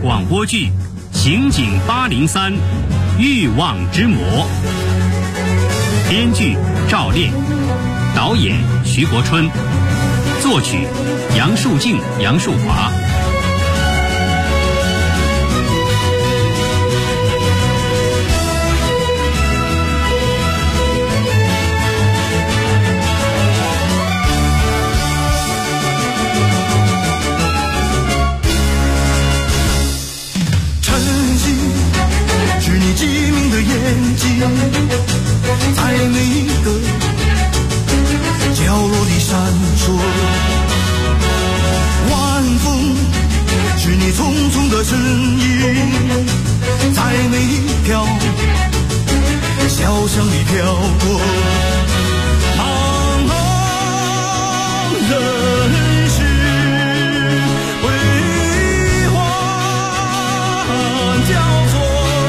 广播剧《刑警803欲望之魔》，编剧赵烈，导演徐国春，作曲杨树静、杨树华。 机敏的眼睛，在每一个角落里闪烁。晚风是你匆匆的身影，在每一条小巷里飘过。茫茫人世为欢交错。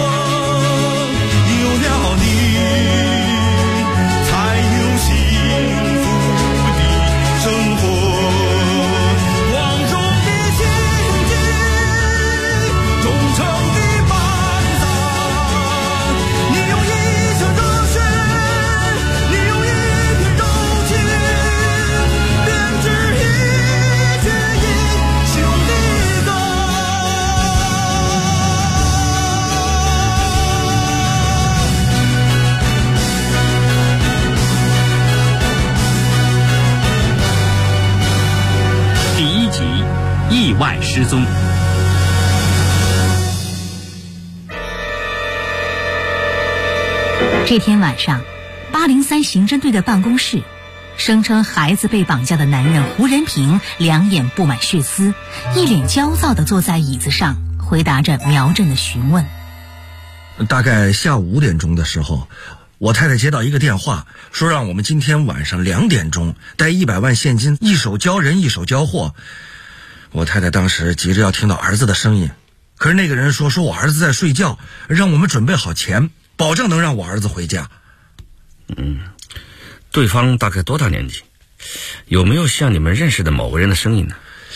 意外失踪。 这天晚上，803刑侦队的办公室，声称孩子被绑架的男人胡仁平两眼布满血丝，一脸焦躁地坐在椅子上，回答着苗振的询问。 大概下午5点钟的时候，我太太接到一个电话，说让我们今天晚上2点钟带100万现金，一手交人一手交货。我太太当时急着要听到儿子的声音，可是那个人说我儿子在睡觉，让我们准备好钱，保证能让我儿子回家。 对方大概多大年纪？有没有像你们认识的某个人的声音呢？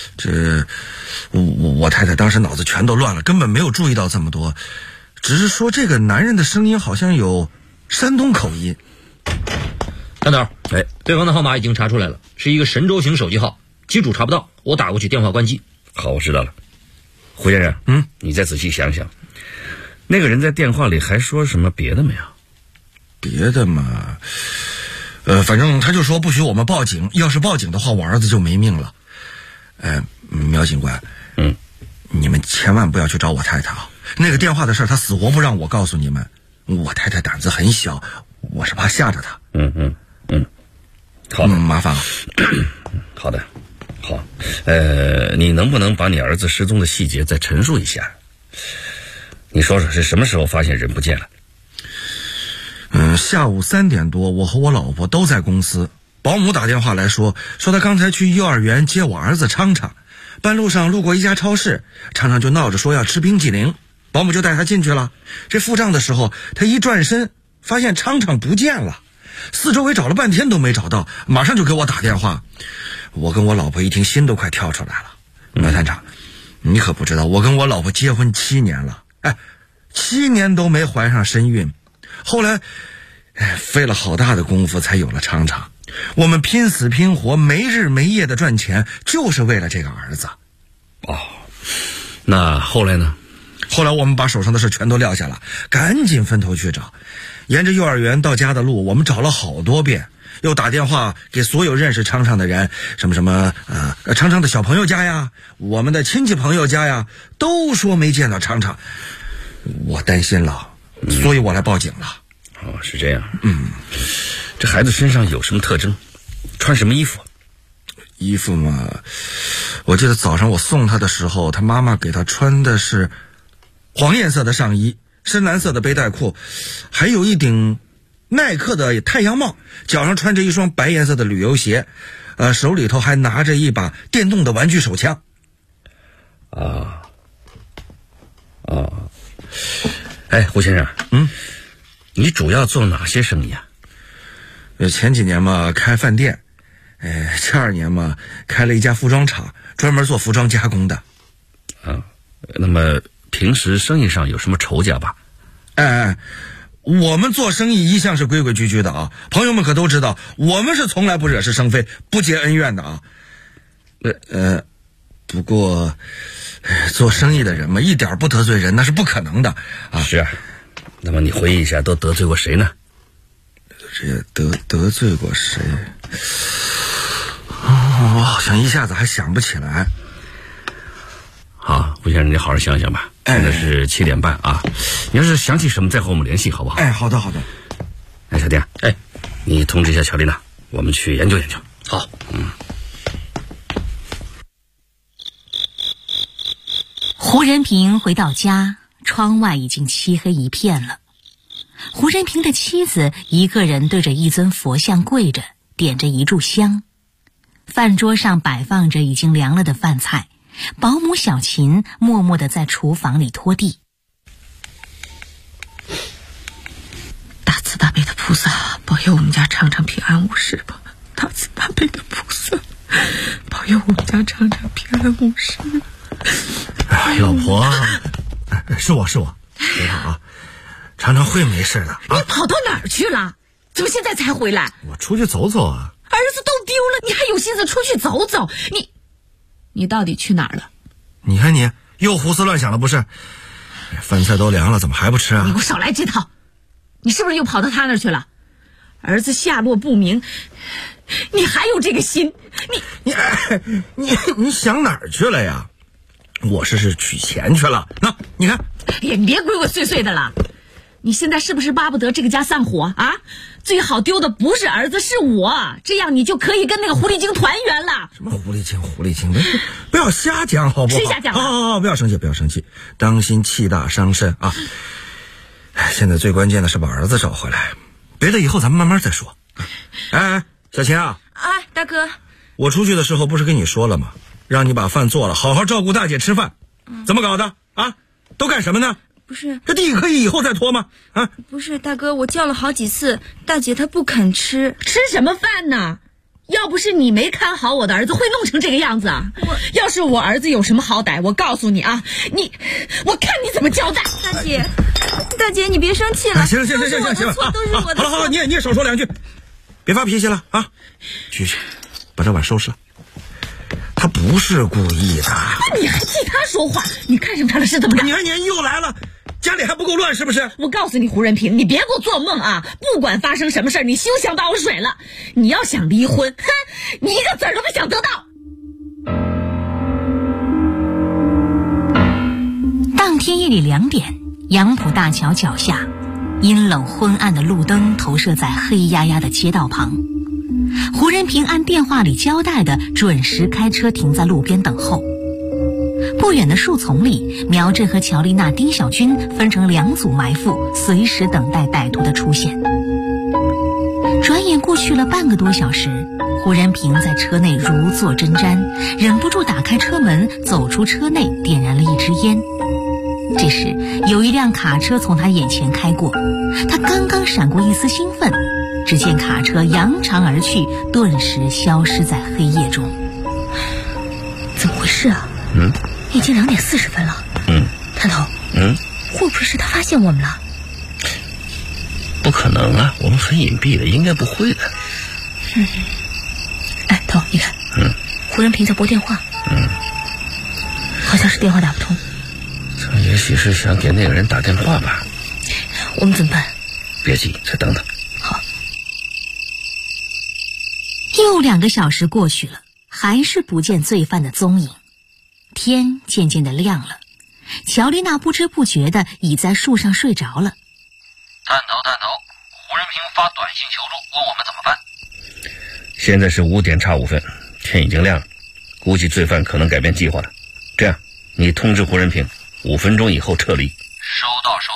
我太太当时脑子全都乱了，根本没有注意到这么多，只是说这个男人的声音好像有山东口音。 单头，对方的号码已经查出来了，是一个神州型手机号，机主查不到，我打过去电话关机。 好，我知道了。胡先生，你再仔细想想，那个人在电话里还说什么别的没有？ 别的嘛，反正他就说不许我们报警，要是报警的话，我儿子就没命了。苗警官，你们千万不要去找我太太啊！那个电话的事他死活不让我告诉你们。我太太胆子很小，我是怕吓着她。 好的， 麻烦了。 好的，好，你能不能把你儿子失踪的细节再陈述一下？你说说是什么时候发现人不见了？ 下午3点多，我和我老婆都在公司，保姆打电话来说他刚才去幼儿园接我儿子昌昌，半路上路过一家超市，昌昌就闹着说要吃冰激凌，保姆就带他进去了。这付账的时候，他一转身发现昌昌不见了，四周围找了半天都没找到，马上就给我打电话。我跟我老婆一听心都快跳出来了。苗探长，你可不知道，我跟我老婆结婚7年了，7年都没怀上身孕，后来费了好大的功夫才有了昌昌。我们拼死拼活没日没夜的赚钱，就是为了这个儿子。 那后来呢？ 后来我们把手上的事全都撂下了，赶紧分头去找。沿着幼儿园到家的路，我们找了好多遍，又打电话给所有认识昌昌的人，什么昌昌的小朋友家呀，我们的亲戚朋友家呀，都说没见到昌昌。我担心了，所以我来报警了。 是这样。这孩子身上有什么特征？穿什么衣服？ 衣服嘛，我记得早上我送他的时候，他妈妈给他穿的是黄颜色的上衣，深蓝色的背带裤，还有一顶耐克的太阳帽，脚上穿着一双白颜色的旅游鞋，手里头还拿着一把电动的玩具手枪。 胡先生，你主要做哪些生意啊？ 前几年嘛开饭店，这2年嘛开了一家服装厂，专门做服装加工的。 那么平时生意上有什么仇家吧？ 我们做生意一向是规规矩矩的啊，朋友们可都知道，我们是从来不惹是生非，不结恩怨的啊。不过做生意的人嘛，一点不得罪人那是不可能的啊。 是啊，那么你回忆一下，都得罪过谁呢？ 这得罪过谁？我好像一下子还想不起来。 好，吴先生，你好好想想吧。现在是7点半啊，你要是想起什么再和我们联系，好不好？ 好的。 哎，小丁，你通知一下乔丽娜，我们去研究研究。 好。 胡仁平回到家，窗外已经漆黑一片了。胡仁平的妻子一个人对着一尊佛像跪着，点着一炷香。饭桌上摆放着已经凉了的饭菜，保姆小琴默默地在厨房里拖地。 大慈大悲的菩萨，保佑我们家常常平安无事吧！大慈大悲的菩萨，保佑我们家常常平安无事。 老婆，是我，你好啊，常常会没事的。 你跑到哪儿去了？怎么现在才回来？ 我出去走走啊。 儿子都丢了，你还有心思出去走走？你到底去哪儿了？ 你看你又胡思乱想了不是？饭菜都凉了，怎么还不吃啊？ 你给我少来这套！你是不是又跑到他那儿去了？儿子下落不明，你还有这个心？ 你想哪儿去了呀？我是取钱去了。那你看， 你别鬼鬼祟祟的了。你现在是不是巴不得这个家散伙啊？最好丢的不是儿子，是我，这样你就可以跟那个狐狸精团圆了。 什么狐狸精？不要瞎讲好不好？ 谁瞎讲了？ 好，不要生气，当心气大伤身啊！现在最关键的是把儿子找回来，别的以后咱们慢慢再说。小琴啊！ 大哥， 我出去的时候不是跟你说了吗？让你把饭做了，好好照顾大姐吃饭。怎么搞的啊？都干什么呢？ 不是， 这地可以以后再拖吗？ 不是，大哥，我叫了好几次，大姐她不肯吃。 吃什么饭呢？要不是你没看好我的儿子，会弄成这个样子啊！要是我儿子有什么好歹，我告诉你啊，我看你怎么交代。 大姐，你别生气了。 行， 都是我的错，都是我的错。 好，你也少说两句，别发脾气了啊！去，把这碗收拾了。他不是故意的。 你还替他说话？你看上他的事怎么着？ 你又来了，家里还不够乱是不是？ 我告诉你，胡仁平，你别给我做梦啊！不管发生什么事，你休想把我甩了。你要想离婚，你一个子儿都别想得到。 当天夜里2点，杨浦大桥脚下，阴冷昏暗的路灯投射在黑压压的街道旁。胡仁平按电话里交代的准时开车停在路边等候。不远的树丛里，苗振和乔丽娜、丁小军分成2组埋伏，随时等待歹徒的出现。转眼过去了半个多小时，胡仁平在车内如坐针毡，忍不住打开车门，走出车内，点燃了一支烟。这时有一辆卡车从他眼前开过，他刚刚闪过一丝兴奋，只见卡车扬长而去，顿时消失在黑夜中。 怎么回事啊？已经2点40分了。探头，会不会是他发现我们了？ 不可能啊，我们很隐蔽的，应该不会的。 头，你看，胡仁平在拨电话，好像是电话打不通。 他也许是想给那个人打电话吧。 我们怎么办？ 别急，再等等。 好。 又2个小时过去了，还是不见罪犯的踪影。天渐渐的亮了，乔丽娜不知不觉的倚在树上睡着了。 探头，胡仁平发短信求助，问我们怎么办。 现在是5点差5分，天已经亮了，估计罪犯可能改变计划了。这样，你通知胡仁平5分钟以后撤离。 收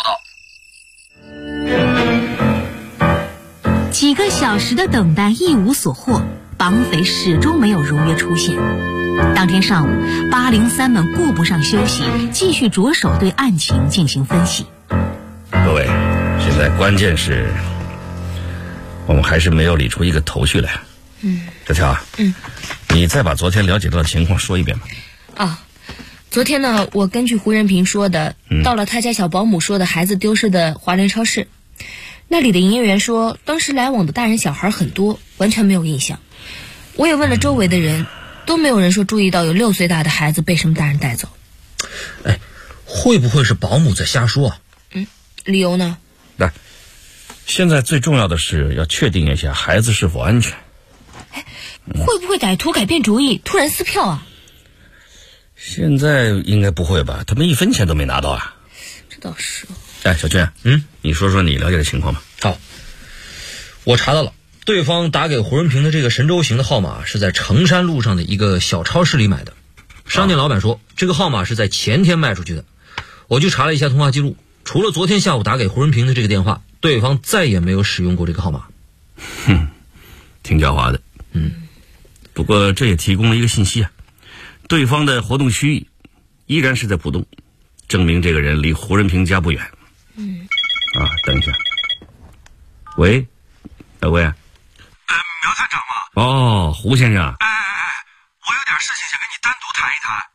到。几个小时的等待一无所获，绑匪始终没有如约出现。当天上午，803们顾不上休息，继续着手对案情进行分析。 各位，现在关键是我们还是没有理出一个头绪来。小乔啊，你再把昨天了解到的情况说一遍吧。 昨天呢，我根据胡仁平说的，到了他家小保姆说的孩子丢失的华联超市，那里的营业员说，当时来往的大人小孩很多，完全没有印象。我也问了周围的人，都没有人说注意到有6岁大的孩子被什么大人带走。 会不会是保姆在瞎说啊？ 理由呢？ 来，现在最重要的是要确定一下孩子是否安全。 会不会歹徒改变主意，突然撕票啊？ 现在应该不会吧？他们1分钱都没拿到啊。 这倒是。 小俊，你说说你了解的情况吧。 好，我查到了，对方打给胡仁平的这个神州行的号码是在成山路上的一个小超市里买的。商店老板说，这个号码是在前天卖出去的。我去查了一下通话记录，除了昨天下午打给胡仁平的这个电话，对方再也没有使用过这个号码。 挺狡猾的。不过这也提供了一个信息啊，对方的活动区域依然是在浦东，证明这个人离胡仁平家不远。等一下。喂，喂。 苗探长吗？ 哦，胡先生。 我有点事情想跟你单独谈一谈。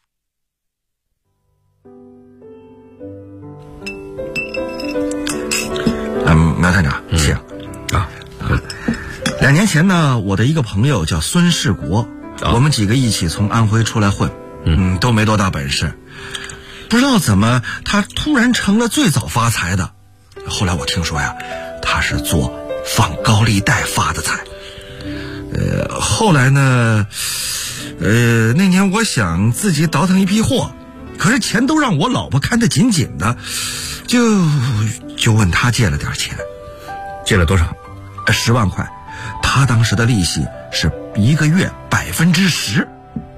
苗探长，请。2年前呢，我的一个朋友叫孙世国，我们几个一起从安徽出来混，都没多大本事，不知道怎么他突然成了最早发财的。后来我听说呀，他是做放高利贷发的财。后来呢，那年我想自己倒腾一批货，可是钱都让我老婆看得紧紧的，就问他借了点钱。 借了多少 ？10万块。他当时的利息是1个月10%。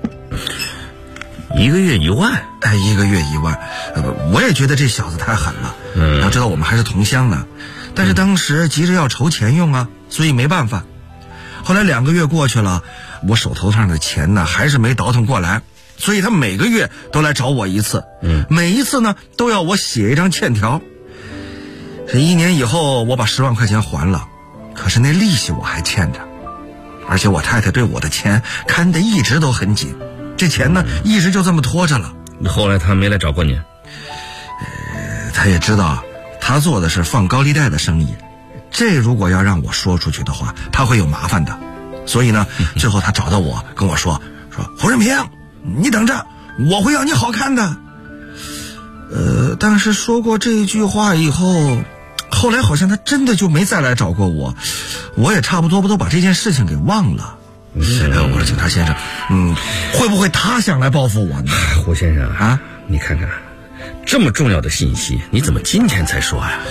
1个月1万 ？1个月1万。我也觉得这小子太狠了。要知道我们还是同乡呢，但是当时急着要筹钱用啊，所以没办法。后来2个月过去了，我手头上的钱呢还是没倒腾过来，所以他每个月都来找我一次。每一次呢都要我写一张欠条。这1年以后，我把10万块钱还了，可是那利息我还欠着，而且我太太对我的钱看得一直都很紧，这钱呢一直就这么拖着了。 后来他没来找过你？ 他也知道他做的是放高利贷的生意，这如果要让我说出去的话，他会有麻烦的。所以呢，最后他找到我跟我说胡仁平，你等着，我会要你好看的。但是说过这句话以后，后来好像他真的就没再来找过我，我也差不多都把这件事情给忘了。我说警察先生，会不会他想来报复我呢？ 胡先生啊，你看看，这么重要的信息，你怎么今天才说呀？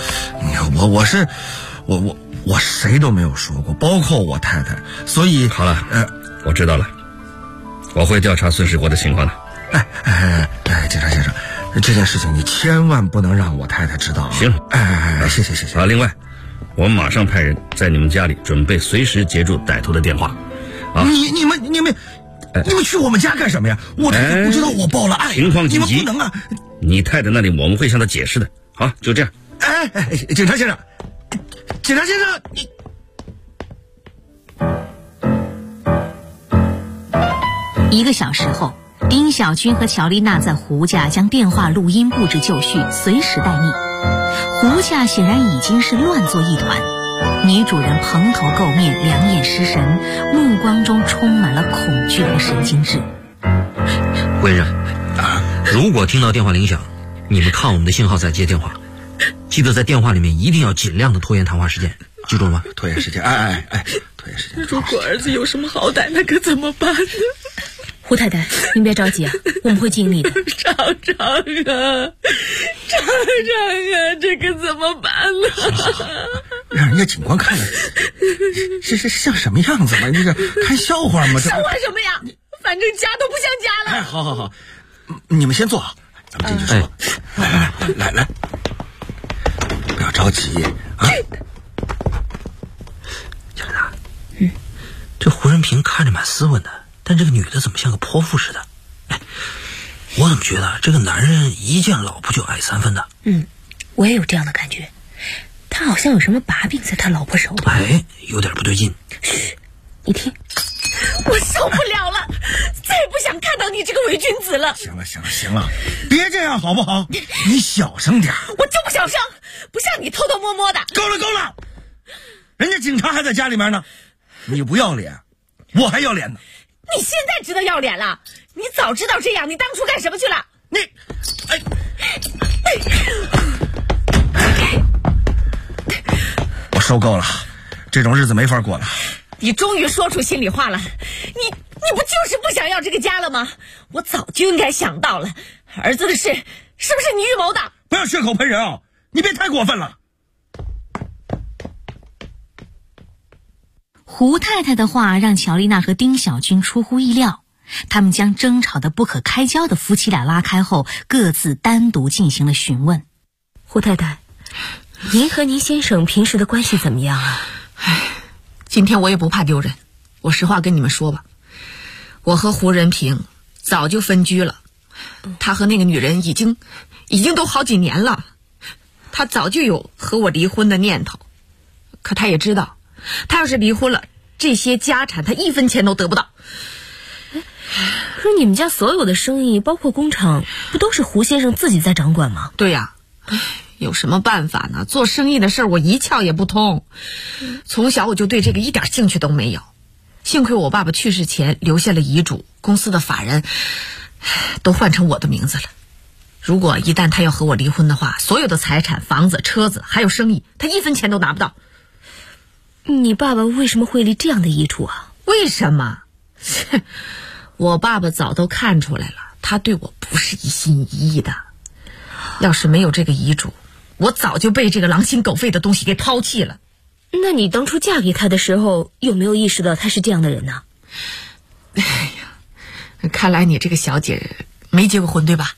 我谁都没有说过，包括我太太，所以好了，我知道了，我会调查孙世国的情况的。 警察先生，这件事情你千万不能让我太太知道啊。 行， 谢谢。 另外，我们马上派人在你们家里准备随时截住歹徒的电话。 你们去我们家干什么呀？我太太不知道我报了案， 情况紧急， 你们不能啊！ 你太太那里我们会向她解释的。好，就这样。 警察先生，你。 1个小时后，丁小军和乔丽娜在胡家将电话录音布置就绪，随时待命。胡家显然已经是乱作一团，女主人蓬头垢面，两眼失神，目光中充满了恐惧和神经质。 胡先生，如果听到电话铃响，你们看我们的信号再接电话，记得在电话里面一定要尽量的拖延谈话时间，记住了吗？ 拖延时间，拖延时间。 如果儿子有什么好歹，那可怎么办呢？ 胡太太，您别着急啊，我们会尽力的。 厂长啊，这可怎么办呢？ 让人家警官看了，这像什么样子嘛？你这看笑话吗？ 笑话什么呀？反正家都不像家了。 好，你们先坐好，咱们进去说。来，不要着急啊。 小丽娜，这胡仁平看着蛮斯文的，但这个女的怎么像个泼妇似的？我怎么觉得这个男人一见老婆就爱3分的？ 我也有这样的感觉，他好像有什么把柄在他老婆手里。 有点不对劲。 嘘，你听， 我受不了了，再也不想看到你这个伪君子了。 行了，别这样好不好？你小声点。 我就不小声，不像你偷偷摸摸的。 够了，人家警察还在家里面呢，你不要脸，我还要脸呢。 你现在知道要脸了？你早知道这样，你当初干什么去了？ 我受够了，这种日子没法过了。 你终于说出心里话了，你不就是不想要这个家了吗？我早就应该想到了，儿子的事是不是你预谋的？ 不要血口喷人啊！你别太过分了。 胡太太的话让乔丽娜和丁小军出乎意料，他们将争吵得不可开交的夫妻俩拉开后，各自单独进行了询问。 胡太太，您和您先生平时的关系怎么样啊？ 今天我也不怕丢人，我实话跟你们说吧，我和胡仁平早就分居了，他和那个女人已经都好几年了，他早就有和我离婚的念头，可他也知道，他要是离婚了，这些家产他一分钱都得不到。 可是你们家所有的生意，包括工厂，不都是胡先生自己在掌管吗？ 对呀，有什么办法呢？做生意的事儿我一窍也不通，从小我就对这个一点兴趣都没有。幸亏我爸爸去世前留下了遗嘱，公司的法人都换成我的名字了。如果一旦他要和我离婚的话，所有的财产、房子、车子还有生意，他一分钱都拿不到。 你爸爸为什么会立这样的遗嘱啊？ 为什么？我爸爸早都看出来了，他对我不是一心一意的。要是没有这个遗嘱，我早就被这个狼心狗肺的东西给抛弃了。 那你当初嫁给他的时候，有没有意识到他是这样的人呢？ 哎呀，看来你这个小姐没结过婚对吧？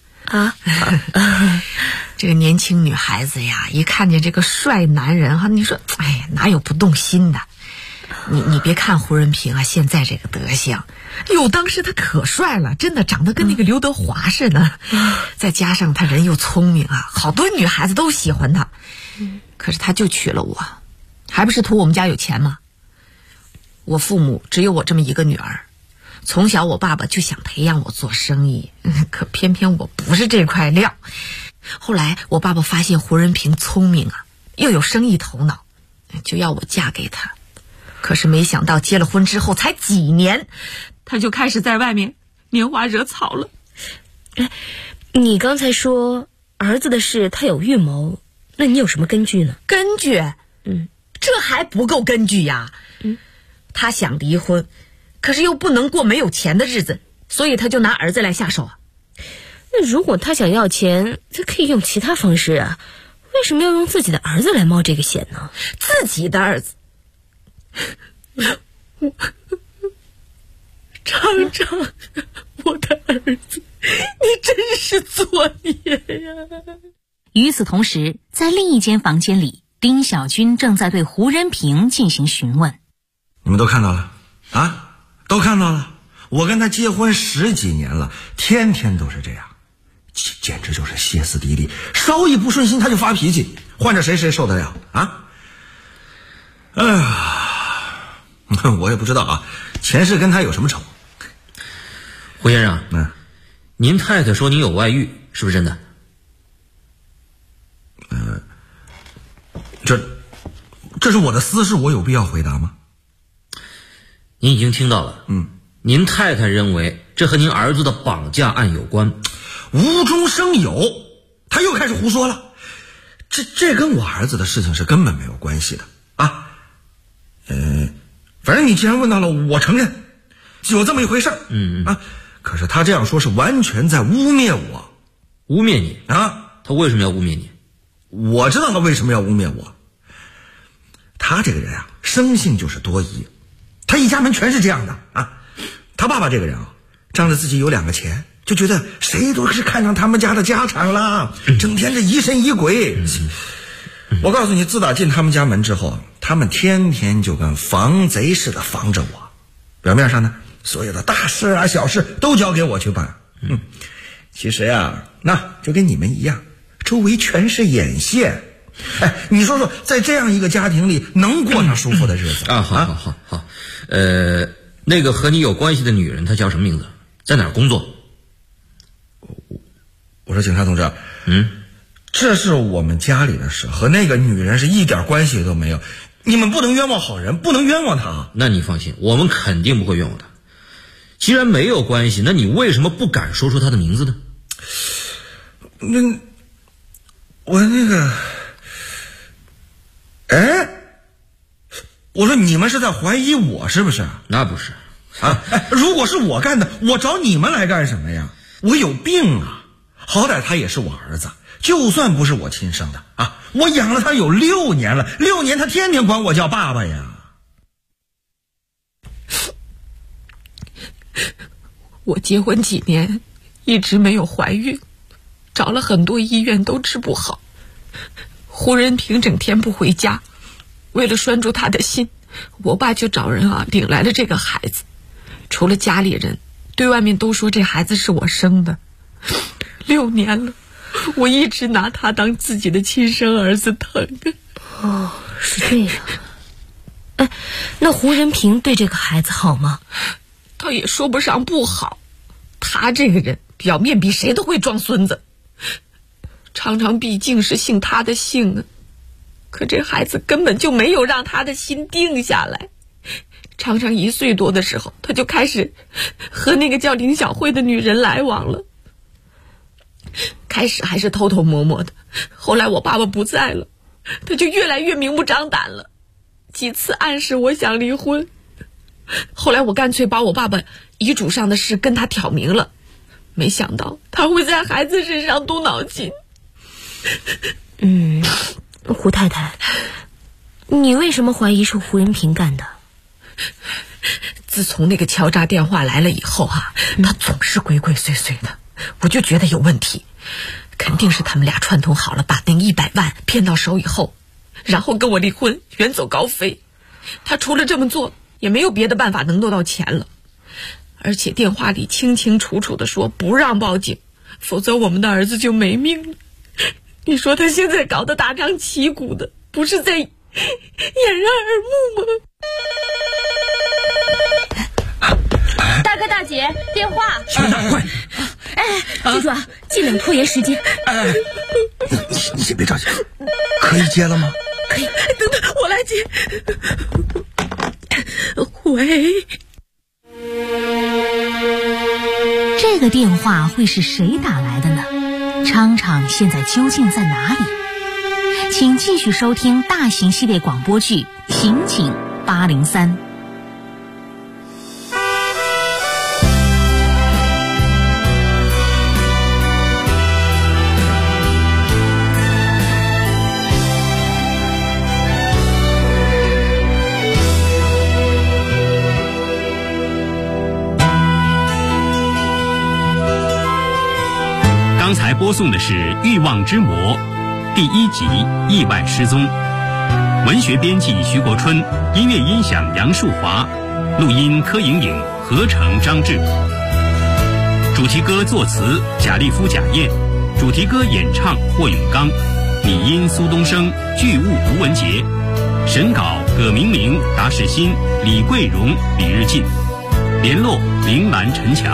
这个年轻女孩子呀，一看见这个帅男人哈，你说哎呀，哪有不动心的？你别看胡仁平啊，现在这个德行，当时他可帅了，真的长得跟那个刘德华似的。再加上他人又聪明啊，好多女孩子都喜欢他。可是他就娶了我，还不是图我们家有钱吗？我父母只有我这么一个女儿，从小我爸爸就想培养我做生意，可偏偏我不是这块料。后来我爸爸发现胡仁平聪明啊，又有生意头脑，就要我嫁给他。可是没想到结了婚之后才几年，他就开始在外面拈花惹草了。 你刚才说儿子的事他有预谋，那你有什么根据呢？ 根据？这还不够根据呀。他想离婚，可是又不能过没有钱的日子，所以他就拿儿子来下手啊。 那如果他想要钱，他可以用其他方式啊，为什么要用自己的儿子来冒这个险呢？ 自己的儿子？常常，我的儿子，你真是作孽呀！ 与此同时，在另一间房间里，丁小军正在对胡仁平进行询问。 你们都看到了啊？都看到了。我跟他结婚10几年了，天天都是这样，简直就是歇斯底里，稍一不顺心他就发脾气，换着谁受得了啊？哎呀，我也不知道啊，前世跟他有什么仇？ 胡先生，您太太说您有外遇，是不是真的？ 这是我的私事，我有必要回答吗？ 您已经听到了。您太太认为这和您儿子的绑架案有关。 无中生有，他又开始胡说了。这跟我儿子的事情是根本没有关系的啊。反正你既然问到了，我承认有这么一回事。可是他这样说是完全在污蔑我。 污蔑你啊？ 他为什么要污蔑你？ 我知道他为什么要污蔑我。他这个人啊，生性就是多疑，他一家门全是这样的啊。他爸爸这个人啊，仗着自己有2个钱，就觉得谁都是看上他们家的家产了，整天这疑神疑鬼。我告诉你，自打进他们家门之后，他们天天就跟防贼似的防着我。表面上呢，所有的大事啊小事都交给我去办。其实呀，那就跟你们一样，周围全是眼线。你说说，在这样一个家庭里，能过上舒服的日子啊？好，那个和你有关系的女人，她叫什么名字？ 在哪儿工作？ 我说警察同志，这是我们家里的事，和那个女人是一点关系都没有。你们不能冤枉好人，不能冤枉她。 那你放心，我们肯定不会冤枉她。既然没有关系，那你为什么不敢说出她的名字呢？ 我那个，我说你们是在怀疑我是不是？ 那不是啊！如果是我干的，我找你们来干什么呀？我有病啊！好歹他也是我儿子，就算不是我亲生的啊，我养了他有6年了，6年他天天管我叫爸爸呀。 我结婚几年，一直没有怀孕，找了很多医院都治不好。胡仁平整天不回家，为了拴住他的心，我爸就找人领来了这个孩子。除了家里人，对外面都说这孩子是我生的。6年了，我一直拿他当自己的亲生儿子疼。 哦，是这样。那胡仁平对这个孩子好吗？ 他也说不上不好，他这个人表面比谁都会装孙子，常常毕竟是姓他的姓啊，可这孩子根本就没有让他的心定下来。常常1岁多的时候，他就开始和那个叫林小慧的女人来往了。开始还是偷偷摸摸的，后来我爸爸不在了，他就越来越明目张胆了，几次暗示我想离婚。后来我干脆把我爸爸遗嘱上的事跟他挑明了，没想到他会在孩子身上动脑筋。 胡太太，你为什么怀疑是胡仁平干的？ 自从那个敲诈电话来了以后他总是鬼鬼祟祟的，我就觉得有问题，肯定是他们俩串通好了，把那100万骗到手以后，然后跟我离婚，远走高飞。他除了这么做，也没有别的办法能弄到钱了。而且电话里清清楚楚的说不让报警，否则我们的儿子就没命了。你说他现在搞得大张旗鼓的，不是在掩人耳目吗？ 大哥大姐，电话！ 快！ 记住尽量拖延时间。 你先别着急，可以接了吗？ 可以，等等，我来接。喂。 这个电话会是谁打来的呢？昌昌现在究竟在哪里？请继续收听大型系列广播剧《刑警803》。 刚才播送的是《欲望之魔》第1集《意外失踪》，文学编辑徐国春，音乐音响杨树华，录音柯莹莹，合成张志。主题歌作词贾立夫、贾燕，主题歌演唱霍永刚，拟音苏东升，剧务吴文杰，审稿葛明明、达世新、李桂荣、李日进，联络铃兰、陈强。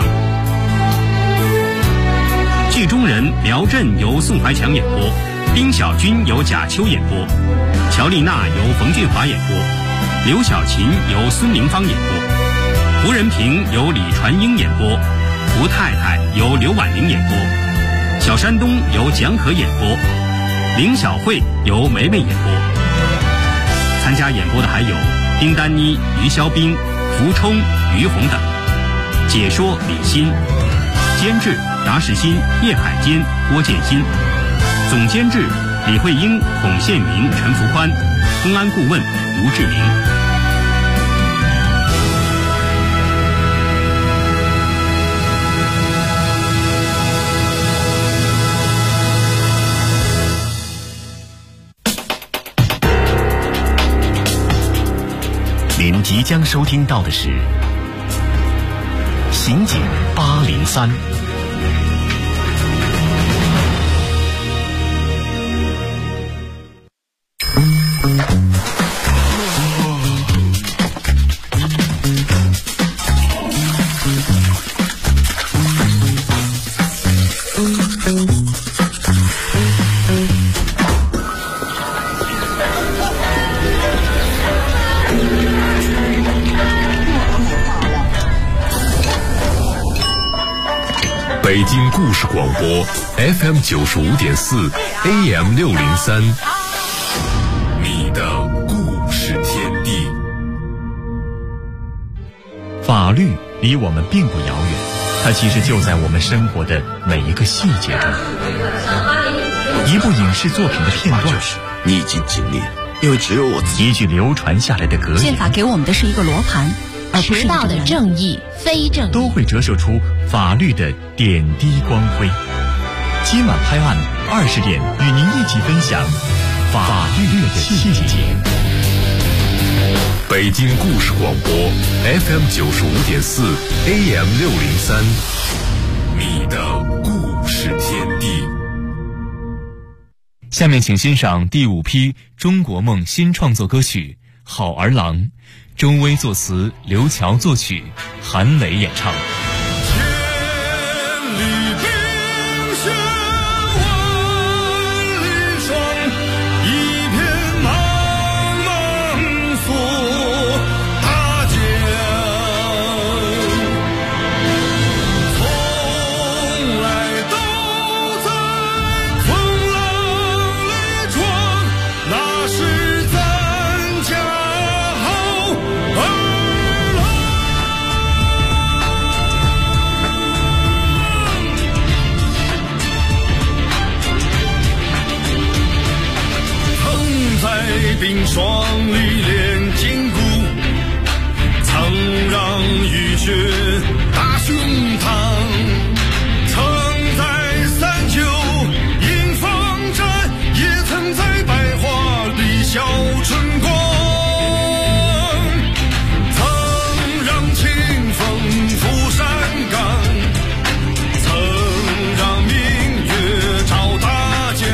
剧中人苗振由宋怀强演播，丁小军由贾秋演播，乔丽娜由冯俊华演播，刘晓琴由孙明芳演播，胡仁平由李传英演播，胡太太由刘婉玲演播，小山东由蒋可演播，林小慧由梅梅演播。参加演播的还有丁丹妮、于肖冰、福冲、于红等。解说李欣，监制达世新、叶海坚、郭建新，总监制李慧英、孔宪明、陈福宽，公安顾问吴志明。 您即将收听到的是《刑警803》。 北京故事广播 FM 95.4 AM 603，你的故事天地。 法律离我们并不遥远，它其实就在我们生活的每一个细节中。一部影视作品的片段， 你已经尽力了，因为只有我自己。 一句流传下来的格言， 宪法给我们的是一个罗盘，而不是迟到的正义、非正义， 都会折射出法律的点滴光辉。今晚拍案20点，与您一起分享法律的细节。 北京故事广播 FM 95.4 AM 603，你的故事天地。 下面请欣赏第5批中国梦新创作歌曲《好儿郎》，周薇作词，刘乔作曲，韩磊演唱。 冰霜里练筋骨，曾让浴血打胸膛，曾在三九迎风战，也曾在百花里笑春光，曾让清风拂山岗，曾让明月照大江，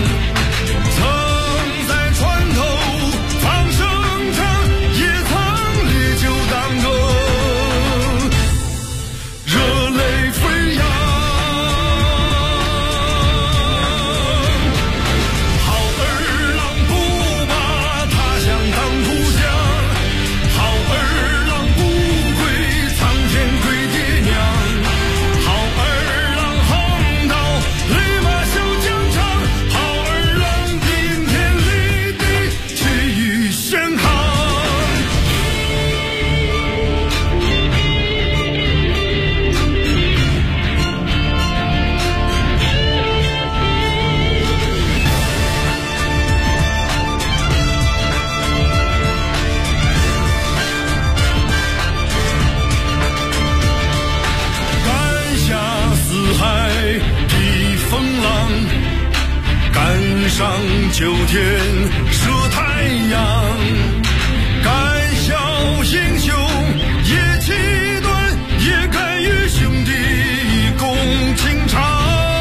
上9天射太阳，敢笑英雄也气短，也敢与兄弟共情长，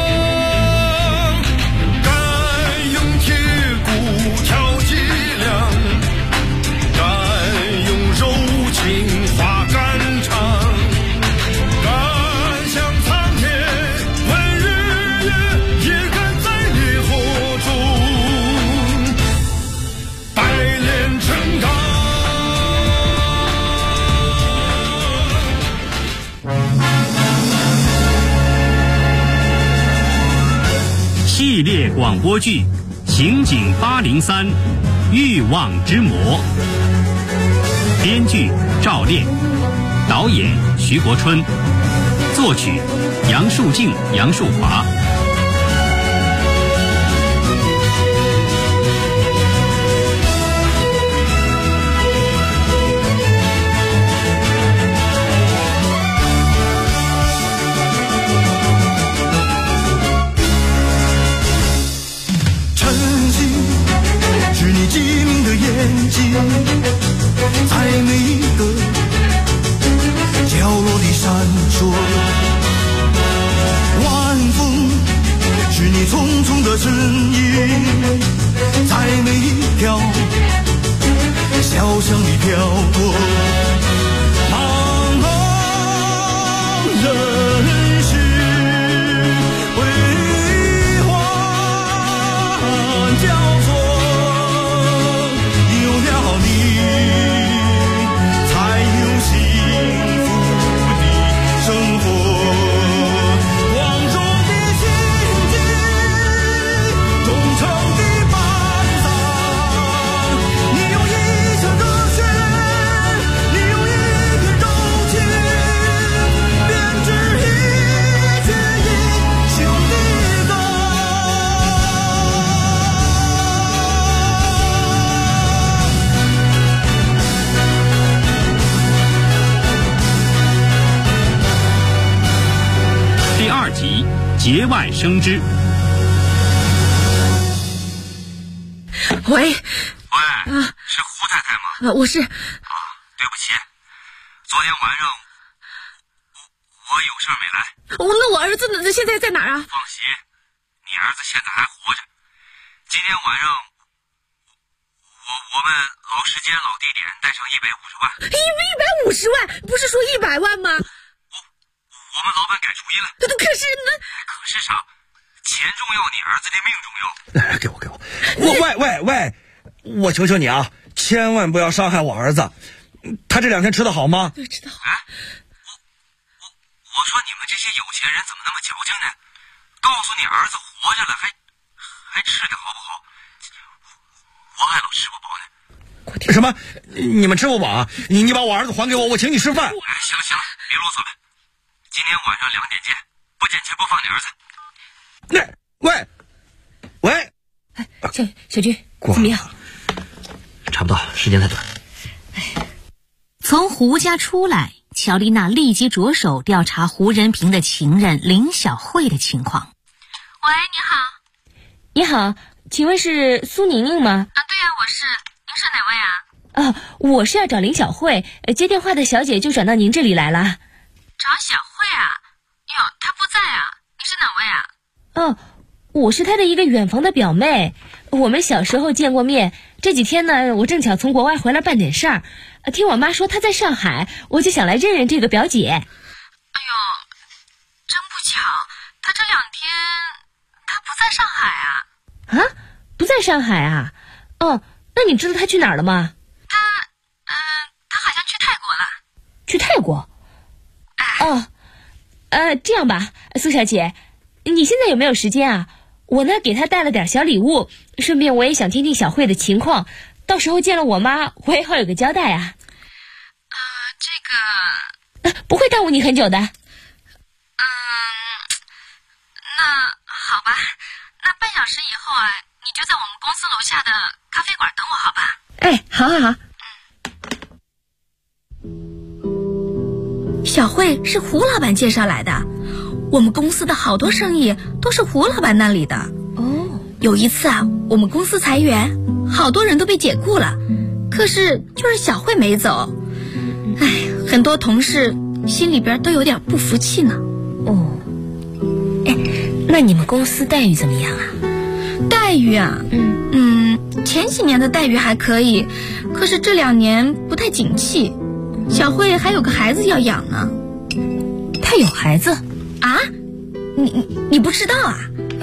敢用铁骨挑脊梁，敢用柔情画肝肠，敢向苍天问日月，也敢在烈火系列广播剧《刑警803欲望之魔》，编剧赵炼，导演徐国春，作曲杨树静、杨树华。 机灵的眼睛，在每一个角落里闪烁。晚风是你匆匆的身影，在每一条小巷里飘过。茫茫人世辉煌交错。 节外生枝。 喂， 是胡太太吗？ 我是。 对不起，昨天晚上我有事没来。 那我儿子呢？现在在哪儿啊？ 放心，你儿子现在还活着。今天晚上我们老时间老地点带上150万。 150万？不是说100万吗？ 我们老板改主意了。 可是呢？ 可是啥？钱重要，你儿子的命重要。 给我，喂，我求求你啊，千万不要伤害我儿子。他这2天吃得好吗？ 吃得好。 我说你们这些有钱人怎么那么矫情呢？告诉你儿子活着了，还吃的好不好？我还老吃不饱呢。 什么？你们吃不饱啊？你把我儿子还给我，我请你吃饭。 行了，别啰嗦了。今天晚上2点见，不见钱不放你儿子。 喂， 小军，怎么样？ 查不到，时间太短。 从胡家出来，乔丽娜立即着手调查胡仁平的情人林小慧的情况。 喂， 你好，请问是苏宁宁吗？ 对呀，我是。您是哪位啊？ 我是要找林小慧，接电话的小姐就转到您这里来了。 找小慧啊？哟，她不在啊。你是哪位啊？ 我是她的一个远房的表妹，我们小时候见过面。这几天呢，我正巧从国外回来办点事儿，听我妈说她在上海，我就想来认认这个表姐。哎呦， 真不巧，她这2天她不在上海啊。 不在上海啊？那你知道她去哪儿了吗？ 她好像去泰国了。 去泰国？这样吧，苏小姐，你现在有没有时间啊？我呢给她带了点小礼物，顺便我也想听听小慧的情况，到时候见了我妈，我也好有个交代啊。 这个不会耽误你很久的。 那好吧，那半小时以后啊，你就在我们公司楼下的咖啡馆等我，好吧？ 好。 小慧是胡老板介绍来的，我们公司的好多生意都是胡老板那里的。有一次啊，我们公司裁员，好多人都被解雇了，可是就是小慧没走。很多同事心里边都有点不服气呢。 那你们公司待遇怎么样啊？ 待遇啊，前几年的待遇还可以，可是这2年不太景气。小慧还有个孩子要养呢。 她有孩子啊？你不知道啊？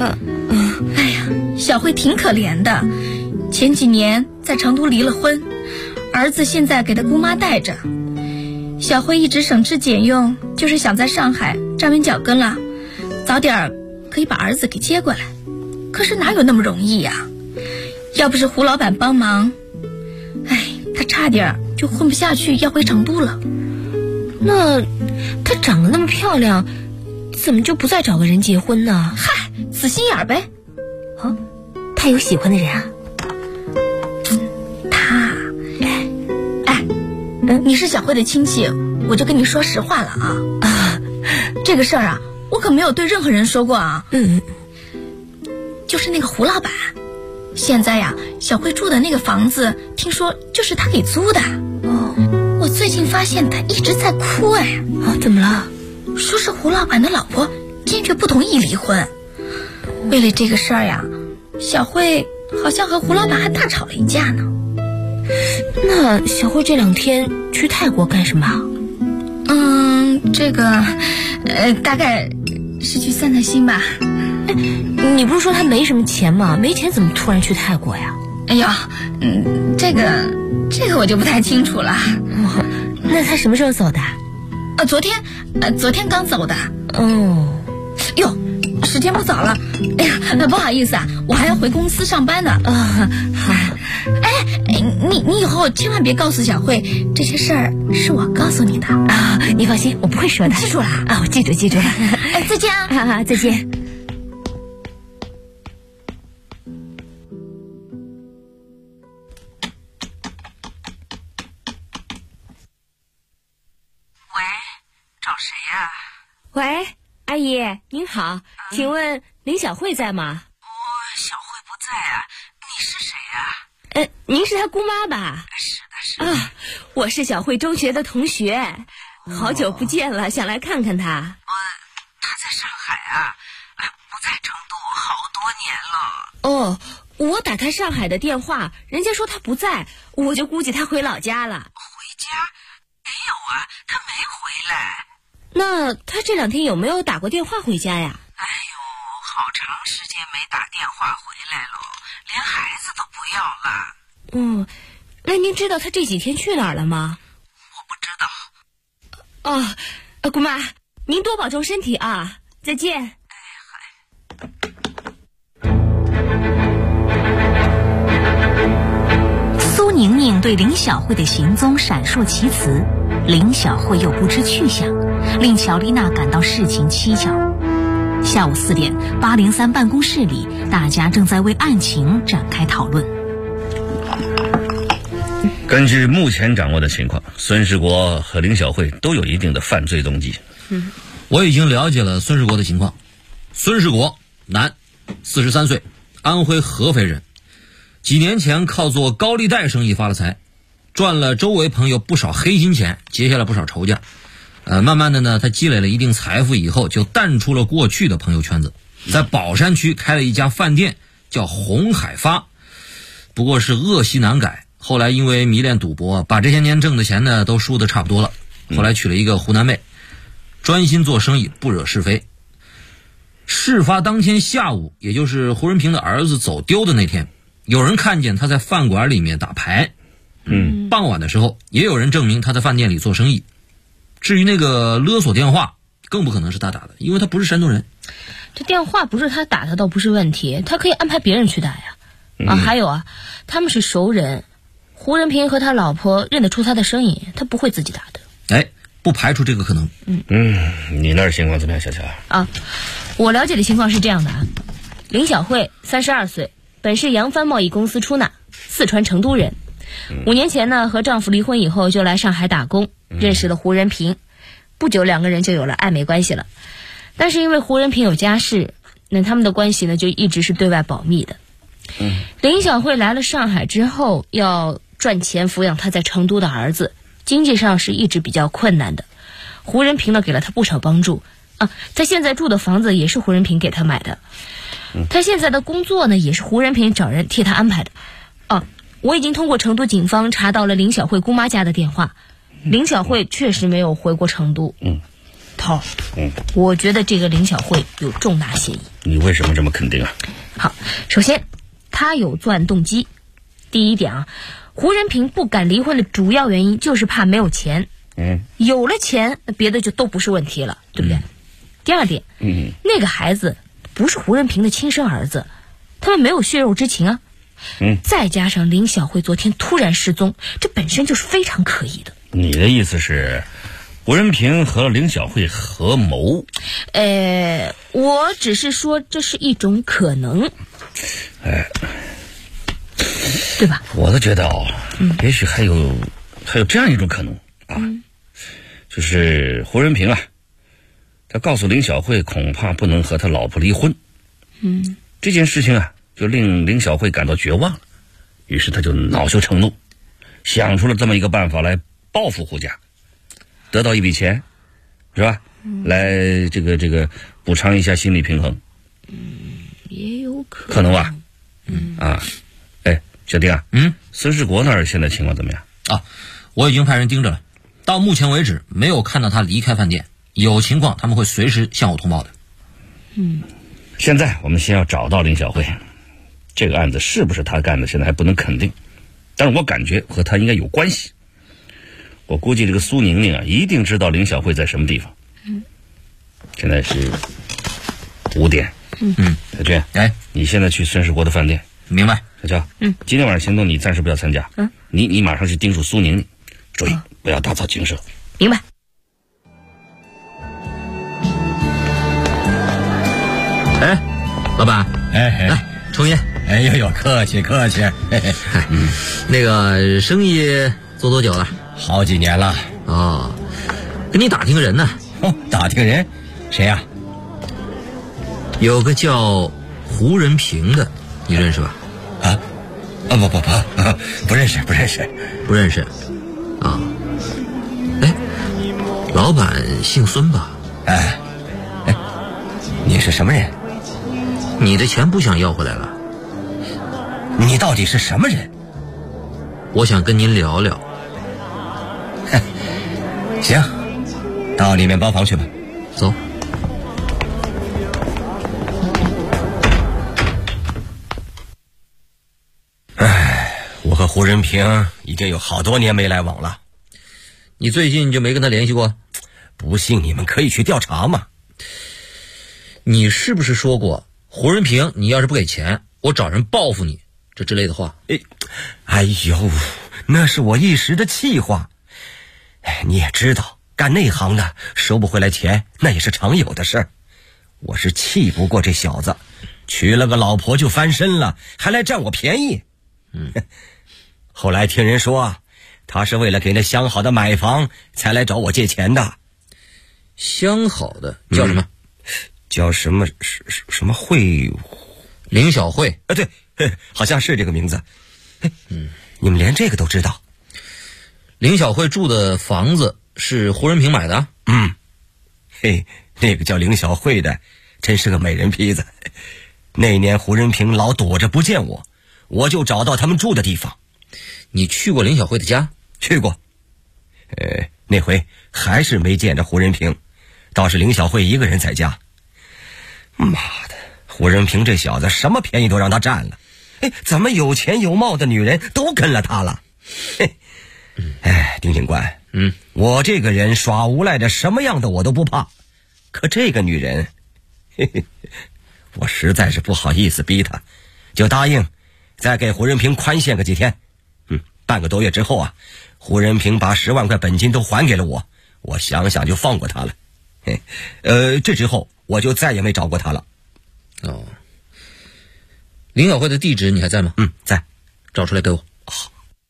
小慧挺可怜的，前几年在成都离了婚，儿子现在给她姑妈带着。小慧一直省吃俭用，就是想在上海站稳脚跟了，早点可以把儿子给接过来。可是哪有那么容易呀？要不是胡老板帮忙，她差点就混不下去，要回成都了。 那她长得那么漂亮，怎么就不再找个人结婚呢？ 死心眼儿呗。 她有喜欢的人啊？ 你是小慧的亲戚，我就跟你说实话了啊。这个事儿啊，我可没有对任何人说过啊。就是那个胡老板，现在呀，小慧住的那个房子，听说就是他给租的。我最近发现他一直在哭。 怎么了？ 说是胡老板的老婆坚决不同意离婚。为了这个事儿呀，小慧好像和胡老板还大吵了一架呢。 那小慧这2天去泰国干什么？ 这个大概是去散散心吧。 你不是说她没什么钱吗？没钱怎么突然去泰国呀？ 这个我就不太清楚了。 那她什么时候走的？ 昨天刚走的。哟，时间不早了。不好意思啊，我还要回公司上班呢。 好。 你以后千万别告诉小慧这些事儿是我告诉你的啊。你放心，我不会说的。 记住了啊，我记住了。 再见啊。 再见。 喂，找谁呀？ 喂， 阿姨您好，请问林小慧在吗？ 小慧不在啊，你是谁啊？ 您是她姑妈吧？ 是的。 啊，我是小慧中学的同学，好久不见了，想来看看她。 她在上海啊，不在成都好多年了。 哦，我打她上海的电话，人家说她不在，我就估计她回老家了。 回家？没有啊，她没回来。 那她这2天有没有打过电话回家呀？ 哎呦，好长时间没打电话回来了，连孩子都不要了。 那您知道她这几天去哪儿了吗？ 我不知道。姑妈，您多保重身体啊，再见。 苏宁宁对林小慧的行踪闪烁其词，林小慧又不知去向，令乔丽娜感到事情蹊跷。下午4点，803办公室里，大家正在为案情展开讨论。 根据目前掌握的情况，孙世国和林小慧都有一定的犯罪动机。 我已经了解了孙世国的情况。孙世国，男，43岁，安徽合肥人。几年前靠做高利贷生意发了财，赚了周围朋友不少黑心钱，结下了不少仇家。慢慢的呢，他积累了一定财富以后，就淡出了过去的朋友圈子，在宝山区开了一家饭店，叫红海发。不过是恶习难改，后来因为迷恋赌博，把这些年挣的钱呢都输得差不多了。后来娶了一个湖南妹，专心做生意，不惹是非。事发当天下午，也就是胡仁平的儿子走丢的那天，有人看见他在饭馆里面打牌。傍晚的时候，也有人证明他在饭店里做生意。至于那个勒索电话，更不可能是他打的，因为他不是山东人。 这电话不是他打的倒不是问题，他可以安排别人去打呀。还有他们是熟人，胡仁平和他老婆认得出他的声音，他不会自己打的。 不排除这个可能。 你那儿情况怎么样，小乔？ 我了解的情况是这样的林小慧32岁，本是扬帆贸易公司出纳，四川成都人。5年前呢，和丈夫离婚以后就来上海打工，认识了胡仁平，不久2个人就有了暧昧关系了。但是因为胡仁平有家室，那他们的关系呢就一直是对外保密的。林小慧来了上海之后，要赚钱抚养他在成都的儿子，经济上是一直比较困难的。胡仁平呢给了他不少帮助他现在住的房子也是胡仁平给他买的。他现在的工作呢也是胡仁平找人替他安排的。我已经通过成都警方查到了林小慧姑妈家的电话，林小慧确实没有回过成都。涛，我觉得这个林小慧有重大嫌疑。 你为什么这么肯定啊？ 好，首先他有作案动机。第一点胡仁平不敢离婚的主要原因就是怕没有钱。有了钱，别的就都不是问题了，对不对？第二点，那个孩子不是胡仁平的亲生儿子，他们没有血肉之情再加上林小慧昨天突然失踪，这本身就是非常可疑的。 你的意思是胡仁平和林小慧合谋？ 我只是说这是一种可能。对吧？ 我都觉得也许还有这样一种可能就是胡仁平他告诉林小慧恐怕不能和他老婆离婚。这件事情就令林小慧感到绝望了，于是他就恼羞成怒，想出了这么一个办法来报复胡家，得到一笔钱，是吧？来这个补偿一下心理平衡。 也有可能吧。小丁孙世国那儿现在情况怎么样？ 我已经派人盯着了，到目前为止没有看到他离开饭店，有情况他们会随时向我通报的。 现在我们先要找到林小慧，这个案子是不是他干的现在还不能肯定，但是我感觉和他应该有关系。我估计这个苏宁宁一定知道林小慧在什么地方。现在是5点。小娟，你现在去孙世国的饭店。 明白。 小乔，今天晚上行动你暂时不要参加。你马上去叮嘱苏宁宁，注意不要打草惊蛇。 明白。 老板，来抽烟。 客气。 那个生意做多久了？ 好几年了。 给你打听个人呢。 打听人？谁呀？ 有个叫胡仁平的，你认识吧？ 不认识。 不认识啊？哎，老板姓孙吧？ 哎，你是什么人？ 你的钱不想要回来了？ 你到底是什么人？ 我想跟您聊聊。 行，到里面包房去吧。 走。 我和胡仁平已经有好多年没来往了。 你最近就没跟他联系过？ 不信你们可以去调查嘛。 你是不是说过胡仁平，你要是不给钱，我找人报复你，这之类的话？ 哎呦，那是我一时的气话。你也知道，干内行的收不回来钱，那也是常有的事儿。我是气不过这小子，娶了个老婆就翻身了，还来占我便宜。后来听人说，他是为了给那相好的买房才来找我借钱的。 相好的叫什么？ 叫什么慧？ 林小慧。 对，好像是这个名字。你们连这个都知道？ 林小慧住的房子是胡仁平买的？ 那个叫林小慧的真是个美人坯子。那年胡仁平老躲着不见我就找到他们住的地方。 你去过林小慧的家？ 去过。那回还是没见着胡仁平，倒是林小慧一个人在家。妈的，胡仁平这小子什么便宜都让他占了。怎么有钱有貌的女人都跟了他了？丁警官，我这个人耍无赖的什么样的我都不怕，可这个女人，我实在是不好意思逼她，就答应再给胡仁平宽限个几天。半个多月之后胡仁平把10万块本金都还给了我想想就放过他了。这之后我就再也没找过他了。 林小慧的地址你还在吗？ 在， 找出来给我。 好。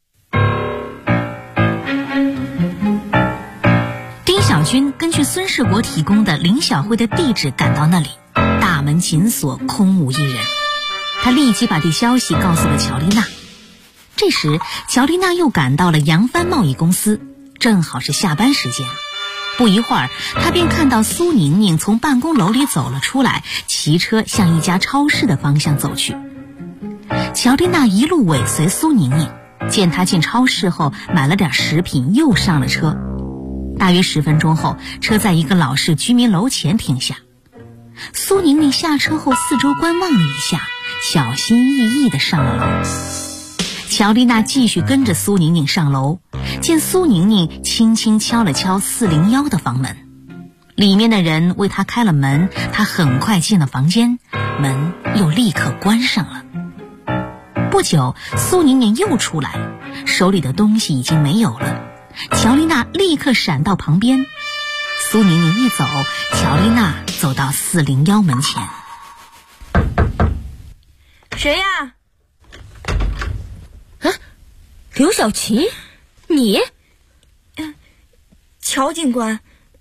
丁小军根据孙世国提供的林小慧的地址赶到那里，大门紧锁，空无一人。他立即把这消息告诉了乔丽娜。这时乔丽娜又赶到了扬帆贸易公司，正好是下班时间。不一会儿，她便看到苏宁宁从办公楼里走了出来，骑车向一家超市的方向走去。乔丽娜一路尾随苏宁宁，见她进超市后买了点食品，又上了车。大约10分钟后，车在一个老式居民楼前停下。苏宁宁下车后四周观望了一下，小心翼翼地上了楼。乔丽娜继续跟着苏宁宁上楼，见苏宁宁轻轻敲了敲401的房门，里面的人为她开了门，她很快进了房间，门又立刻关上了。不久，苏宁宁又出来了，手里的东西已经没有了。乔丽娜立刻闪到旁边，苏宁宁一走，乔丽娜走到401门前。 谁呀？刘小琴，你？ 乔警官。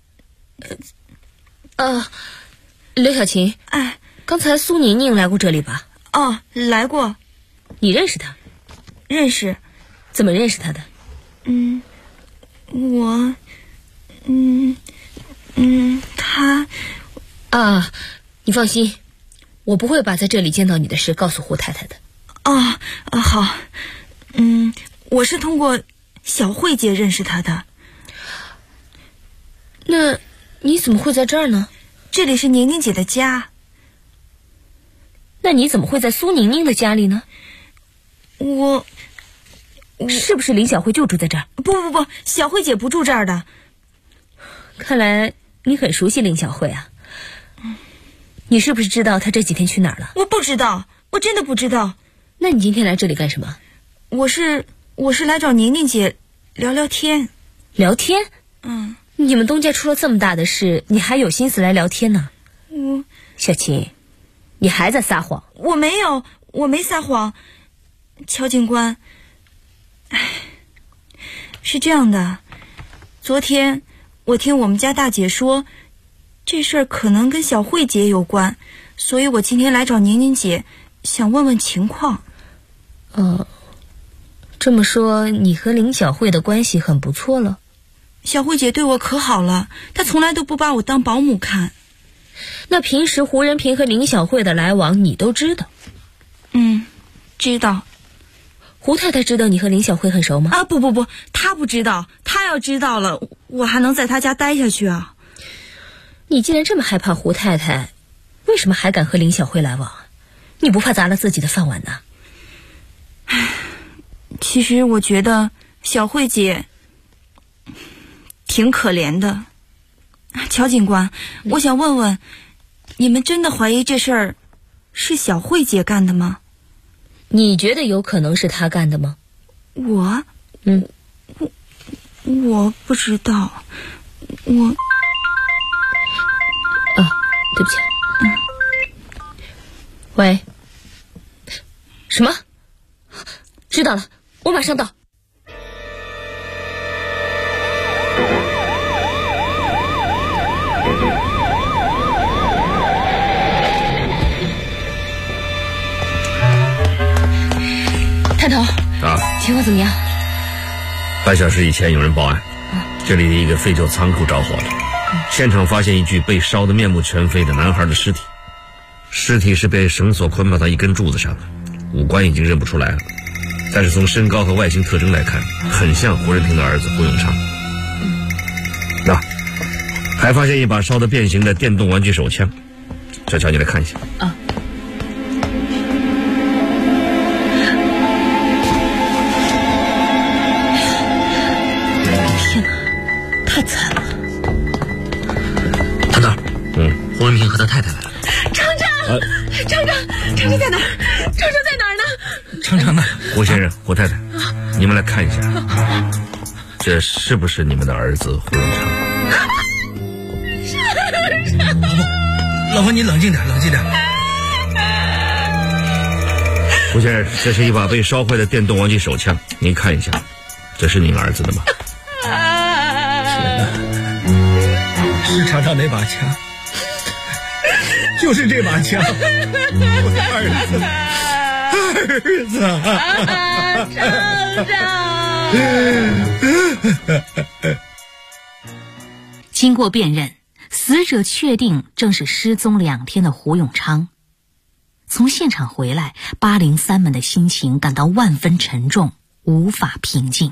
刘小琴，刚才苏宁宁来过这里吧？ 来过。 你认识她？ 认识。 怎么认识她的？她。你放心，我不会把在这里见到你的事告诉胡太太的。 好。我是通过小慧姐认识她的。 那你怎么会在这儿呢？ 这里是宁宁姐的家。 那你怎么会在苏宁宁的家里呢？ 我是不是林小慧就住在这儿？ 不，小慧姐不住这儿的。 看来你很熟悉林小慧啊。你是不是知道她这几天去哪儿了？ 我不知道，我真的不知道。 那你今天来这里干什么？ 我是来找宁宁姐聊聊天。 聊天？你们东家出了这么大的事，你还有心思来聊天呢？小琴，你还在撒谎。 我没有，我没撒谎。乔警官，是这样的，昨天我听我们家大姐说，这事儿可能跟小慧姐有关， 所以我今天来找宁宁姐，想问问情况。 这么说你和林小慧的关系很不错了？ 小慧姐对我可好了，她从来都不把我当保姆看。 那平时胡仁平和林小慧的来往你都知道？ 知道。 胡太太知道你和林小慧很熟吗？ 不，她不知道。她要知道了，我还能在她家待下去啊？ 你既然这么害怕胡太太，为什么还敢和林小慧来往？你不怕砸了自己的饭碗呢？ 其实我觉得小慧姐挺可怜的。乔警官，我想问问，你们真的怀疑这事儿是小慧姐干的吗？ 你觉得有可能是她干的吗？ 我不知道。 对不起。喂，什么？知道了，我马上到。探头情况怎么样？ 半小时以前有人报案，这里的一个废旧仓库着火了，现场发现一具被烧得面目全非的男孩的尸体，尸体是被绳索捆绑到一根柱子上的，五官已经认不出来了，但是从身高和外形特征来看，很像胡仁平的儿子胡永昌。还发现一把烧得变形的电动玩具手枪，小乔你来看一下。 天哪，太惨了！ 探长，胡仁平和他太太来了。 厂长在哪儿？厂长在哪儿呢？ 厂长呢？ 胡先生、胡太太，你们来看一下，这是不是你们的儿子胡永昌？ 老婆，你冷静点。 胡先生，这是一把被烧坏的电动玩具手枪，您看一下，这是您儿子的吗？ 天哪，是厂长那把枪，就是这把枪，我的儿子。 厂长。经过辨认，死者确定正是失踪2天的胡永昌。从现场回来，803们的心情感到万分沉重，无法平静。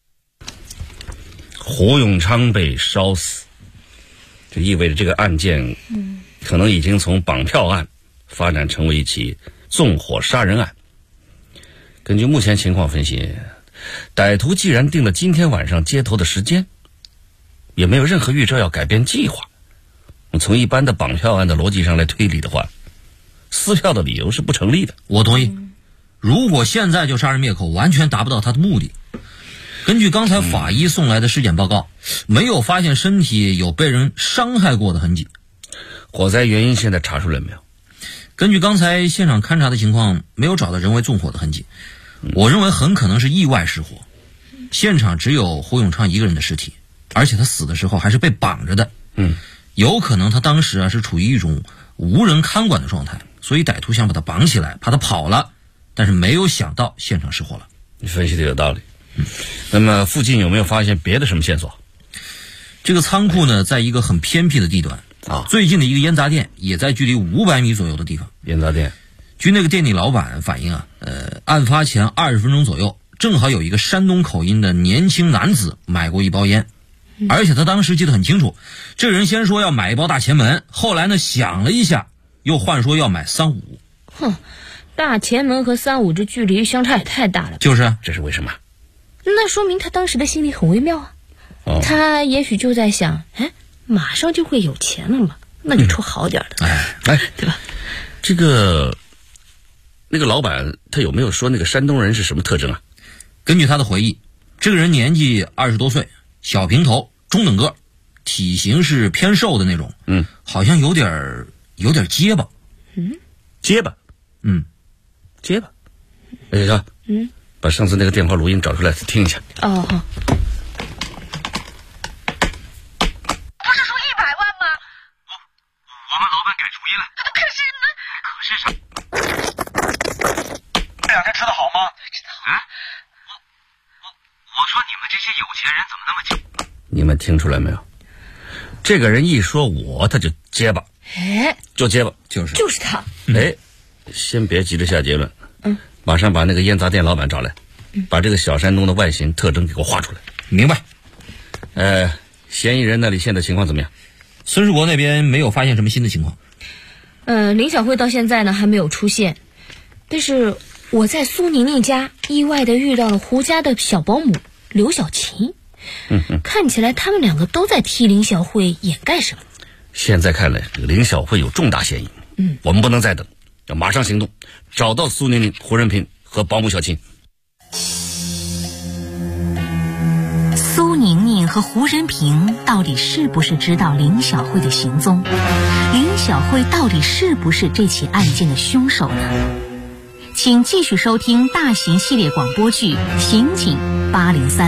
胡永昌被烧死，这意味着这个案件可能已经从绑票案发展成为一起纵火杀人案。根据目前情况分析，歹徒既然定了今天晚上接头的时间，也没有任何预兆要改变计划。从一般的绑票案的逻辑上来推理的话，撕票的理由是不成立的。 我同意。如果现在就杀人灭口，完全达不到他的目的。根据刚才法医送来的尸检报告，没有发现身体有被人伤害过的痕迹。 火灾原因现在查出来没有？ 根据刚才现场勘查的情况，没有找到人为纵火的痕迹。我认为很可能是意外失火。现场只有胡永昌一个人的尸体，而且他死的时候还是被绑着的。有可能他当时是处于一种无人看管的状态，所以歹徒想把他绑起来，怕他跑了，但是没有想到现场失火了。 你分析的有道理。那么附近有没有发现别的什么线索？ 这个仓库呢，在一个很偏僻的地段最近的一个烟杂店也在距离500米左右的地方。 烟杂店， 据那个店里老板反映案发前20分钟左右，正好有一个山东口音的年轻男子买过一包烟。而且他当时记得很清楚，这人先说要买一包大前门，后来呢想了一下，又换说要买35。 大前门和35这距离相差也太大了。 就是啊， 这是为什么？ 那说明他当时的心里很微妙啊。他也许就在想，马上就会有钱了嘛，那就抽好点的，对吧？ 这个那个老板他有没有说那个山东人是什么特征啊？ 根据他的回忆，这个人年纪20多岁，小平头，中等个，体型是偏瘦的那种，好像有点结巴， 结巴，结巴。小乔，把上次那个电话录音找出来听一下。 不是说100万吗？ 我们老板改主意了。 可是这些有钱人怎么那么紧？ 你们听出来没有？这个人一说我，他就结巴，就结巴， 就是他。 先别急着下结论，马上把那个烟杂店老板找来，把这个小山东的外形特征给我画出来。 明白。 嫌疑人那里现在情况怎么样？ 孙世国那边没有发现什么新的情况。 林小慧到现在呢还没有出现，但是我在苏宁宁家意外的遇到了胡家的小保姆刘小琴。看起来他们两个都在替林小慧掩盖什么。 现在看来，林小慧有重大嫌疑。我们不能再等，要马上行动，找到苏宁宁、胡仁平和保姆小琴。 苏宁宁和胡仁平到底是不是知道林小慧的行踪？林小慧到底是不是这起案件的凶手呢？请继续收听大型系列广播剧《刑警803》。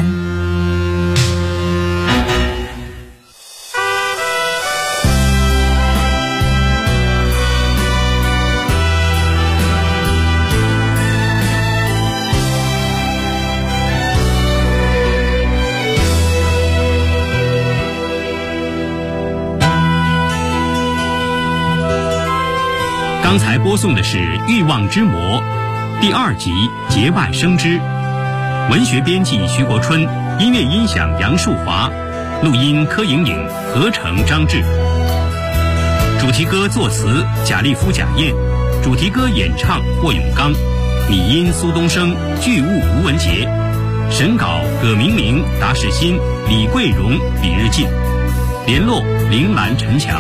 刚才播送的是《欲望之魔》第2集《结伴生之》，文学编辑徐国春，音乐音响杨树华，录音柯莹莹，合成张志。主题歌作词贾立夫、贾燕，主题歌演唱霍永刚，拟音苏东升，剧务吴文杰，审稿葛明明、达世新、李桂荣、李日进，联络铃兰、陈强。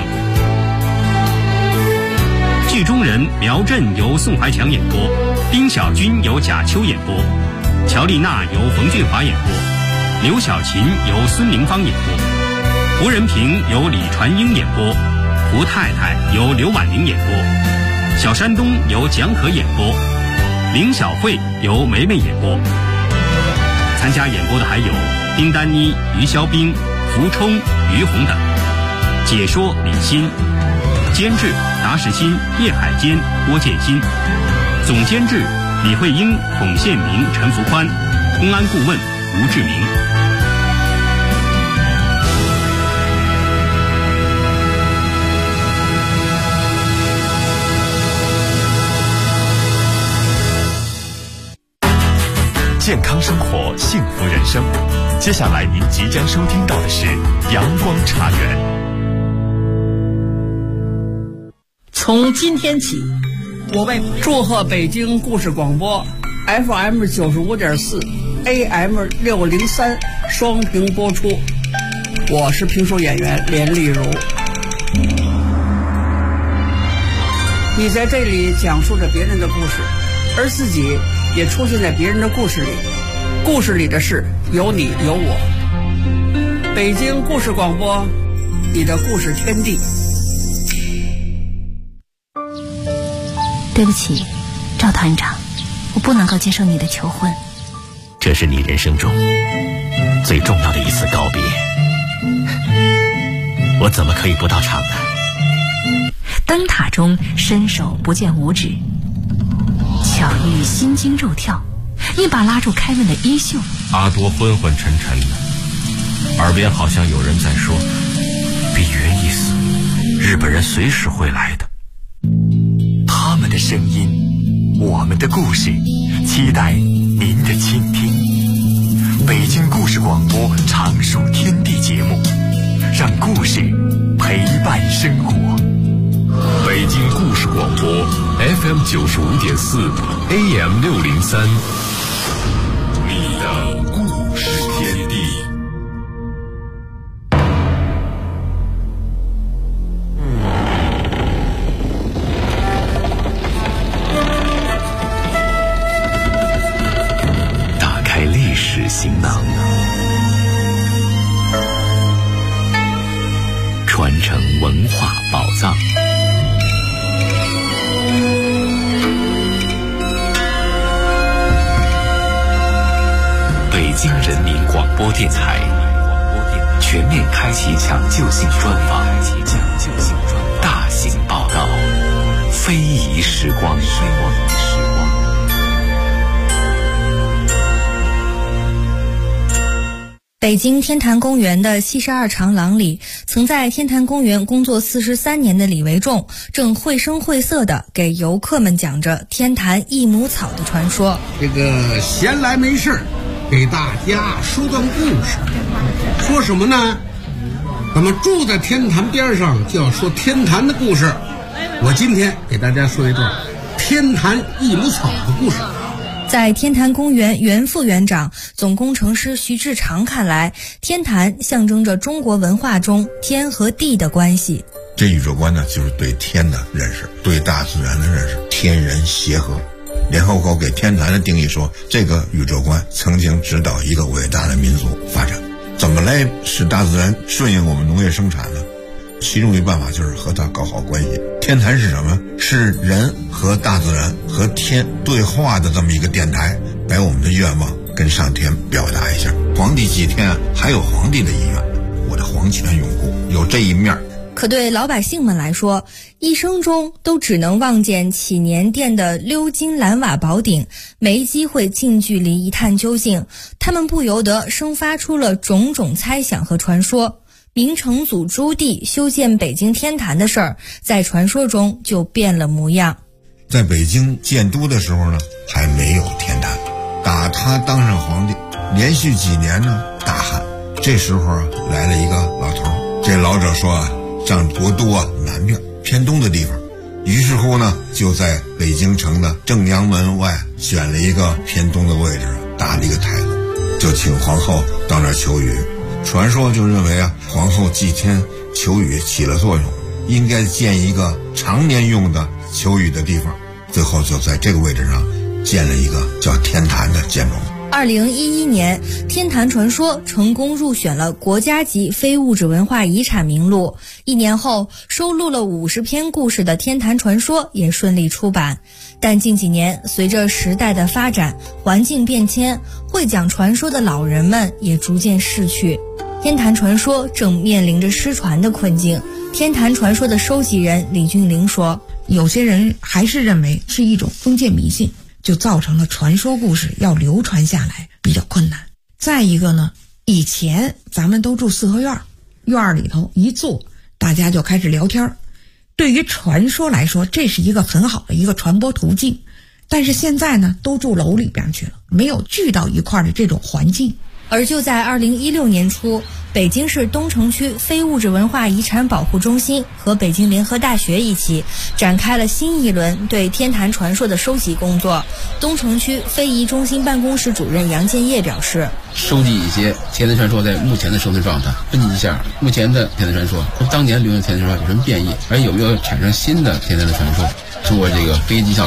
剧中人苗震由宋怀强演播，丁小军由贾秋演播，乔丽娜由冯俊华演播，刘小琴由孙宁芳演播，胡仁平由李传英演播，胡太太由刘婉玲演播，小山东由蒋可演播，林小慧由梅梅演播。参加演播的还有丁丹妮、于肖冰、福冲、于红等。解说李欣，监制达世新、叶海坚、郭建新，总监制李慧英、孔宪明、陈福宽，公安顾问吴志明。 健康生活，幸福人生。接下来您即将收听到的是阳光茶园。 从今天起，我为祝贺北京故事广播 FM 95.4 AM 603双屏播出。我是评书演员连丽如。你在这里讲述着别人的故事，而自己也出现在别人的故事里，故事里的事有你有我。北京故事广播，你的故事天地。 对不起，赵团长，我不能够接受你的求婚。 这是你人生中最重要的一次告别，我怎么可以不到场呢？ 灯塔中伸手不见五指，巧遇心惊肉跳，一把拉住凯文的衣袖。 阿多昏昏沉沉的，耳边好像有人在说：比约一死，日本人随时会来的。 他们的声音，我们的故事，期待您的倾听。北京故事广播常数天地节目，让故事陪伴生活。 北京故事广播 FM 95.4 AM 603，你的故事天地。 打开历史行囊，传承文化宝藏。北京人民广播电台全面开启抢救性专访，大型报道，非遗时光。 北京天坛公园的72长廊里，曾在天坛公园工作43年的李维仲，正绘声绘色地给游客们讲着天坛益母草的传说。 这个闲来没事给大家说段故事。说什么呢？咱们住在天坛边上，就要说天坛的故事。我今天给大家说一段天坛益母草的故事。 在天坛公园原副园长、总工程师徐志长看来，天坛象征着中国文化中天和地的关系。 这宇宙观呢，就是对天的认识，对大自然的认识，天人协和。联合国给天坛的定义说，这个宇宙观曾经指导一个伟大的民族发展。怎么来使大自然顺应我们农业生产呢？其中一办法就是和它搞好关系。天坛是什么？是人和大自然和天对话的这么一个电台，把我们的愿望跟上天表达一下。皇帝祭天还有皇帝的意愿，我的皇权永固，有这一面。 可对老百姓们来说，一生中都只能望见祈年殿的鎏金蓝瓦宝顶，没机会近距离一探究竟，他们不由得生发出了种种猜想和传说。明成祖朱棣修建北京天坛的事儿，在传说中就变了模样。 在北京建都的时候呢，还没有天坛。打他当上皇帝，连续几年呢大旱。这时候来了一个老头，这老者说上国都南边偏东的地方。于是乎呢，就在北京城的正阳门外选了一个偏东的位置，搭了一个台子，就请皇后到那儿求雨。传说就认为皇后祭天求雨起了作用，应该建一个常年用的求雨的地方。最后就在这个位置上建了一个叫天坛的建筑。 2011年，天坛传说成功入选了国家级非物质文化遗产名录。1年后，收录了50篇故事的天坛传说也顺利出版。但近几年，随着时代的发展，环境变迁，会讲传说的老人们也逐渐逝去。天坛传说正面临着失传的困境。天坛传说的收集人李俊玲说， 有些人还是认为是一种封建迷信，就造成了传说故事要流传下来比较困难。再一个呢，以前咱们都住四合院，院里头一坐，大家就开始聊天。对于传说来说，这是一个很好的一个传播途径。但是现在呢，都住楼里边去了，没有聚到一块的这种环境。 而就在2016年初，北京市东城区非物质文化遗产保护中心和北京联合大学一起展开了新一轮对天坛传说的收集工作。东城区非遗中心办公室主任杨建业表示， 收集一些天坛传说在目前的生存状态，分析一下目前的天坛传说跟当年流行的天坛传说有什么变异，而有没有产生新的天坛的传说，通过这个非绩效